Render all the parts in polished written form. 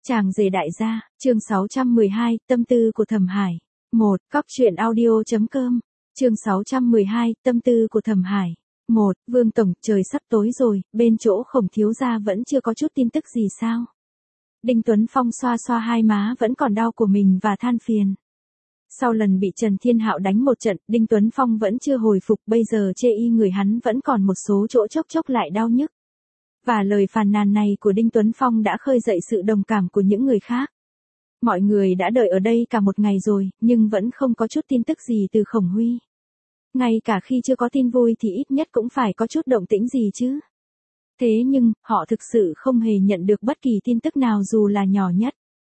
Chàng rể đại gia, chương 612, tâm tư của Thẩm Hải. 1. Cóc truyện audio.com. Chương 612, tâm tư của Thẩm Hải. 1. Vương Tổng, trời sắp tối rồi, bên chỗ Khổng thiếu gia vẫn chưa có chút tin tức gì sao? Đinh Tuấn Phong xoa xoa hai má vẫn còn đau của mình và than phiền. Sau lần bị Trần Thiên Hạo đánh một trận, Đinh Tuấn Phong vẫn chưa hồi phục, bây giờ chê y người hắn vẫn còn một số chỗ chốc chốc lại đau nhức. Và lời phàn nàn này của Đinh Tuấn Phong đã khơi dậy sự đồng cảm của những người khác. Mọi người đã đợi ở đây cả một ngày rồi, nhưng vẫn không có chút tin tức gì từ Khổng Huy. Ngay cả khi chưa có tin vui thì ít nhất cũng phải có chút động tĩnh gì chứ. Thế nhưng, họ thực sự không hề nhận được bất kỳ tin tức nào dù là nhỏ nhất.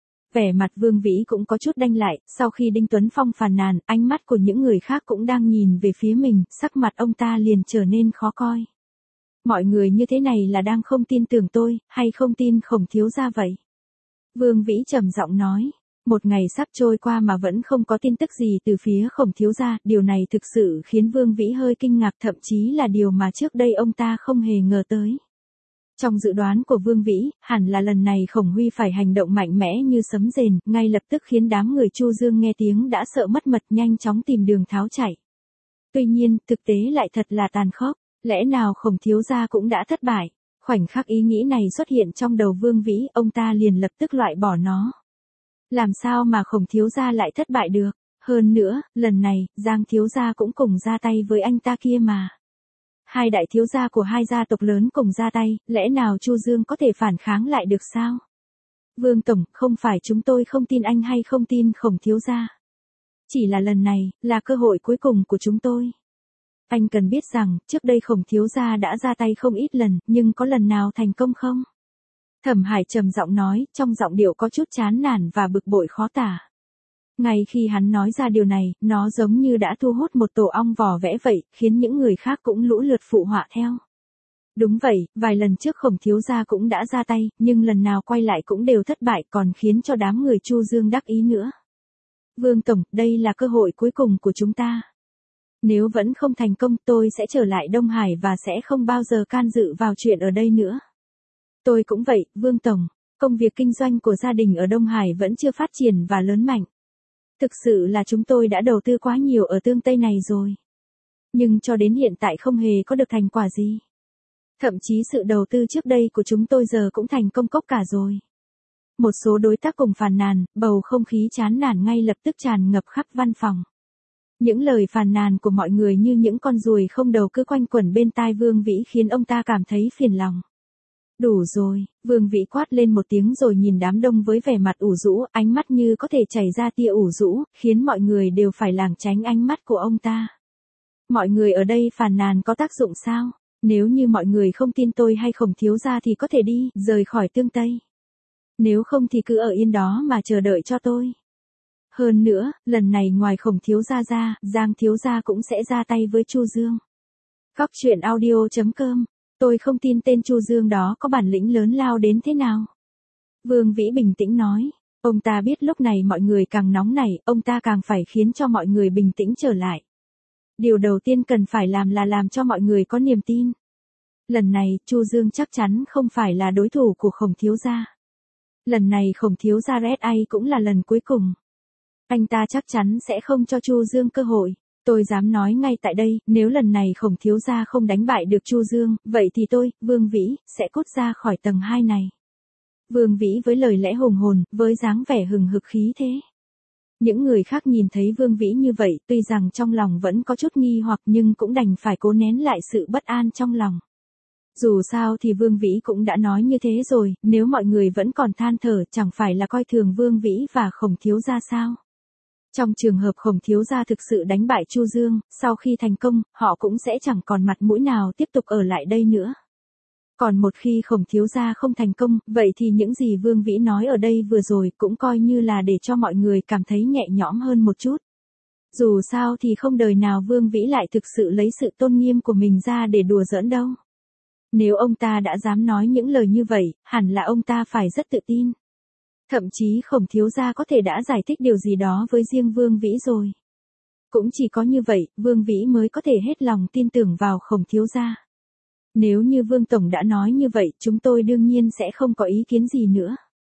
Vẻ mặt Vương Vĩ cũng có chút đanh lại, sau khi Đinh Tuấn Phong phàn nàn, ánh mắt của những người khác cũng đang nhìn về phía mình, sắc mặt ông ta liền trở nên khó coi. Mọi người như thế này là đang không tin tưởng tôi, hay không tin Khổng thiếu gia vậy? Vương Vĩ trầm giọng nói. Một ngày sắp trôi qua mà vẫn không có tin tức gì từ phía Khổng thiếu gia, điều này thực sự khiến Vương Vĩ hơi kinh ngạc, thậm chí là điều mà trước đây ông ta không hề ngờ tới. Trong dự đoán của Vương Vĩ, hẳn là lần này Khổng Huy phải hành động mạnh mẽ như sấm rền, ngay lập tức khiến đám người Chu Dương nghe tiếng đã sợ mất mật nhanh chóng tìm đường tháo chạy. Tuy nhiên, thực tế lại thật là tàn khốc, lẽ nào Khổng thiếu gia cũng đã thất bại? Khoảnh khắc ý nghĩ này xuất hiện trong đầu Vương Vĩ, ông ta liền lập tức loại bỏ nó. Làm sao mà Khổng thiếu gia lại thất bại được? Hơn nữa, lần này, Giang thiếu gia cũng cùng ra tay với anh ta kia mà. Hai đại thiếu gia của hai gia tộc lớn cùng ra tay, lẽ nào Chu Dương có thể phản kháng lại được sao? Vương Tổng, không phải chúng tôi không tin anh hay không tin Khổng thiếu gia. Chỉ là lần này, là cơ hội cuối cùng của chúng tôi. Anh cần biết rằng, trước đây Khổng thiếu gia đã ra tay không ít lần, nhưng có lần nào thành công không? Thẩm Hải trầm giọng nói, trong giọng điệu có chút chán nản và bực bội khó tả. Ngay khi hắn nói ra điều này, nó giống như đã thu hút một tổ ong vò vẽ vậy, khiến những người khác cũng lũ lượt phụ họa theo. Đúng vậy, vài lần trước Khổng thiếu gia cũng đã ra tay, nhưng lần nào quay lại cũng đều thất bại, còn khiến cho đám người Chu Dương đắc ý nữa. Vương Tổng, đây là cơ hội cuối cùng của chúng ta. Nếu vẫn không thành công, tôi sẽ trở lại Đông Hải và sẽ không bao giờ can dự vào chuyện ở đây nữa. Tôi cũng vậy, Vương Tổng, công việc kinh doanh của gia đình ở Đông Hải vẫn chưa phát triển và lớn mạnh. Thực sự là chúng tôi đã đầu tư quá nhiều ở Tương Tây này rồi. Nhưng cho đến hiện tại không hề có được thành quả gì. Thậm chí sự đầu tư trước đây của chúng tôi giờ cũng thành công cốc cả rồi. Một số đối tác cùng phàn nàn, bầu không khí chán nản ngay lập tức tràn ngập khắp văn phòng. Những lời phàn nàn của mọi người như những con ruồi không đầu cứ quanh quẩn bên tai Vương Vĩ khiến ông ta cảm thấy phiền lòng. Đủ rồi, Vương Vĩ quát lên một tiếng rồi nhìn đám đông với vẻ mặt ủ rũ, ánh mắt như có thể chảy ra tia ủ rũ, khiến mọi người đều phải lảng tránh ánh mắt của ông ta. Mọi người ở đây phàn nàn có tác dụng sao? Nếu như mọi người không tin tôi hay Khổng thiếu gia thì có thể đi, rời khỏi Tương Tây. Nếu không thì cứ ở yên đó mà chờ đợi cho tôi. Hơn nữa, lần này ngoài Khổng thiếu gia ra, Giang thiếu gia cũng sẽ ra tay với Chu Dương. Cóc truyện audio.com. Tôi không tin tên Chu Dương đó có bản lĩnh lớn lao đến thế nào. Vương Vĩ bình tĩnh nói. Ông ta biết lúc này mọi người càng nóng nảy, ông ta càng phải khiến cho mọi người bình tĩnh trở lại. Điều đầu tiên cần phải làm là làm cho mọi người có niềm tin. Lần này, Chu Dương chắc chắn không phải là đối thủ của Khổng thiếu gia. Lần này Khổng thiếu gia RSA cũng là lần cuối cùng. Anh ta chắc chắn sẽ không cho Chu Dương cơ hội. Tôi dám nói ngay tại đây, nếu lần này Khổng thiếu gia không đánh bại được Chu Dương, vậy thì tôi, Vương Vĩ, sẽ cút ra khỏi tầng 2 này. Vương Vĩ với lời lẽ hùng hồn, với dáng vẻ hừng hực khí thế. Những người khác nhìn thấy Vương Vĩ như vậy, tuy rằng trong lòng vẫn có chút nghi hoặc nhưng cũng đành phải cố nén lại sự bất an trong lòng. Dù sao thì Vương Vĩ cũng đã nói như thế rồi, nếu mọi người vẫn còn than thở chẳng phải là coi thường Vương Vĩ và Khổng thiếu gia sao? Trong trường hợp Khổng thiếu gia thực sự đánh bại Chu Dương, sau khi thành công, họ cũng sẽ chẳng còn mặt mũi nào tiếp tục ở lại đây nữa. Còn một khi Khổng thiếu gia không thành công, vậy thì những gì Vương Vĩ nói ở đây vừa rồi cũng coi như là để cho mọi người cảm thấy nhẹ nhõm hơn một chút. Dù sao thì không đời nào Vương Vĩ lại thực sự lấy sự tôn nghiêm của mình ra để đùa giỡn đâu. Nếu ông ta đã dám nói những lời như vậy, hẳn là ông ta phải rất tự tin. Thậm chí Khổng thiếu gia có thể đã giải thích điều gì đó với riêng Vương Vĩ rồi. Cũng chỉ có như vậy, Vương Vĩ mới có thể hết lòng tin tưởng vào Khổng thiếu gia. Nếu như Vương Tổng đã nói như vậy, chúng tôi đương nhiên sẽ không có ý kiến gì nữa.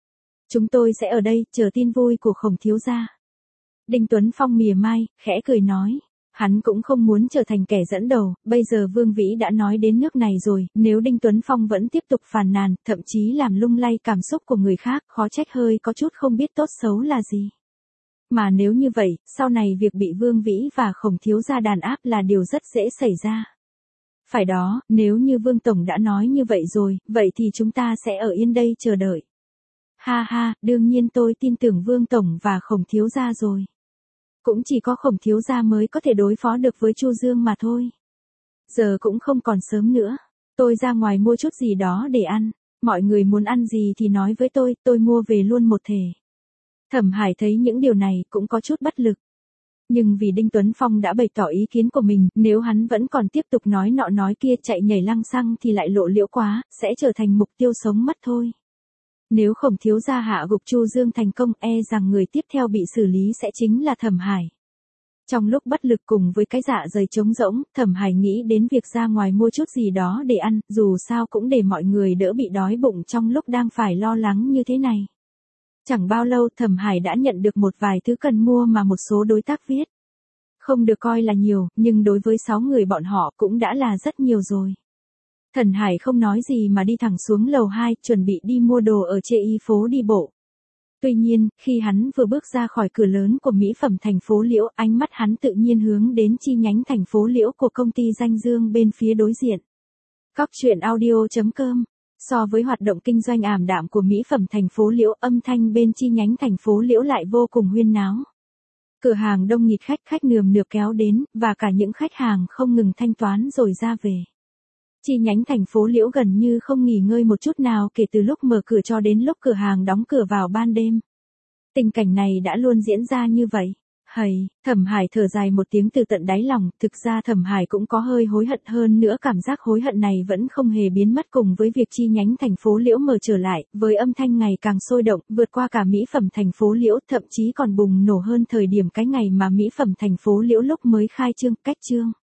Chúng tôi sẽ ở đây, chờ tin vui của Khổng thiếu gia. Đinh Tuấn Phong mỉa mai, khẽ cười nói. Hắn cũng không muốn trở thành kẻ dẫn đầu, bây giờ Vương Vĩ đã nói đến nước này rồi, nếu Đinh Tuấn Phong vẫn tiếp tục phàn nàn, thậm chí làm lung lay cảm xúc của người khác, khó trách hơi có chút không biết tốt xấu là gì. Mà nếu như vậy, sau này việc bị Vương Vĩ và Khổng thiếu gia đàn áp là điều rất dễ xảy ra. Phải đó, nếu như Vương Tổng đã nói như vậy rồi, vậy thì chúng ta sẽ ở yên đây chờ đợi. Ha ha, đương nhiên tôi tin tưởng Vương Tổng và Khổng thiếu gia rồi. Cũng chỉ có Khổng thiếu gia mới có thể đối phó được với Chu Dương mà thôi. Giờ cũng không còn sớm nữa. Tôi ra ngoài mua chút gì đó để ăn. Mọi người muốn ăn gì thì nói với tôi mua về luôn một thể. Thẩm Hải thấy những điều này cũng có chút bất lực. Nhưng vì Đinh Tuấn Phong đã bày tỏ ý kiến của mình, nếu hắn vẫn còn tiếp tục nói nọ nói kia chạy nhảy lăng xăng thì lại lộ liễu quá, sẽ trở thành mục tiêu sống mất thôi. Nếu Khổng thiếu gia hạ gục Chu Dương thành công, rằng người tiếp theo bị xử lý sẽ chính là Thẩm Hải. Trong lúc bất lực cùng với cái dạ dày trống rỗng, Thẩm Hải nghĩ đến việc ra ngoài mua chút gì đó để ăn, dù sao cũng để mọi người đỡ bị đói bụng trong lúc đang phải lo lắng như thế này. Chẳng bao lâu Thẩm Hải đã nhận được một vài thứ cần mua mà một số đối tác viết. Không được coi là nhiều, nhưng đối với 6 người bọn họ cũng đã là rất nhiều rồi. Thẩm Hải không nói gì mà đi thẳng xuống lầu 2, chuẩn bị đi mua đồ ở chợ y phố đi bộ. Tuy nhiên, khi hắn vừa bước ra khỏi cửa lớn của mỹ phẩm thành phố Liễu, ánh mắt hắn tự nhiên hướng đến chi nhánh thành phố Liễu của công ty Danh Dương bên phía đối diện. Cóc.audio.com. So với hoạt động kinh doanh ảm đạm của mỹ phẩm thành phố Liễu, âm thanh bên chi nhánh thành phố Liễu lại vô cùng huyên náo. Cửa hàng đông nghịt khách nườm nượp kéo đến, và cả những khách hàng không ngừng thanh toán rồi ra về. Chi nhánh thành phố Liễu gần như không nghỉ ngơi một chút nào kể từ lúc mở cửa cho đến lúc cửa hàng đóng cửa vào ban đêm. Tình cảnh này đã luôn diễn ra như vậy. Thẩm Hải thở dài một tiếng từ tận đáy lòng, thực ra Thẩm Hải cũng có hơi hối hận, hơn nữa cảm giác hối hận này vẫn không hề biến mất cùng với việc chi nhánh thành phố Liễu mở trở lại, với âm thanh ngày càng sôi động, vượt qua cả mỹ phẩm thành phố Liễu, thậm chí còn bùng nổ hơn thời điểm cái ngày mà mỹ phẩm thành phố Liễu lúc mới khai trương, cách trương.